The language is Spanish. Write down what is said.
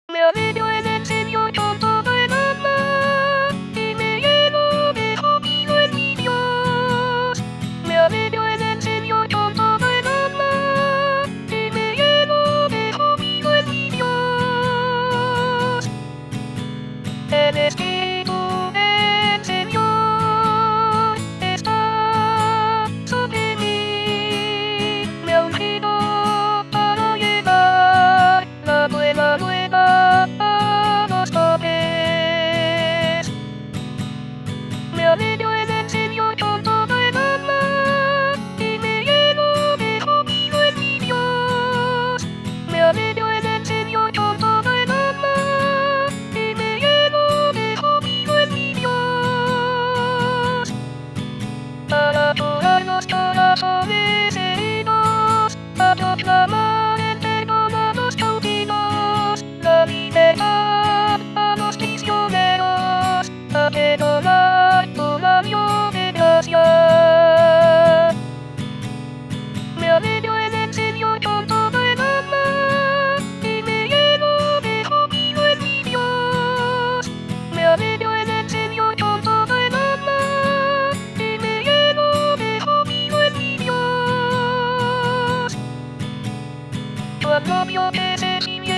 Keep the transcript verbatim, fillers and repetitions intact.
Me arreglo en el Señor con todo el alma y me lleno de júbilo en mi Dios. Me arreglo en el Señor con todo el alma y me lleno de júbilo en mi Dios. El Espíritu del Señor está sobre mí. Me ha ungido para llevar la buena nueva a los pobres. Me alegro en el Señor con todo el alma y me lleno de júbilo en mi Dios. Me alegro en el Señor con todo el alma y me lleno de júbilo en mi Dios. Para curar los corazones heridos, a proclamar el perdón a los cautivos, la libertad a los prisioneros, a perdonar un año de gracia. Me alegro en el Señor con todo el alma y me lleno de júbilo en mi Dios. Me alegro en el Señor con todo el alma y me lleno de júbilo en mi Dios. Cuando vio que se ciñe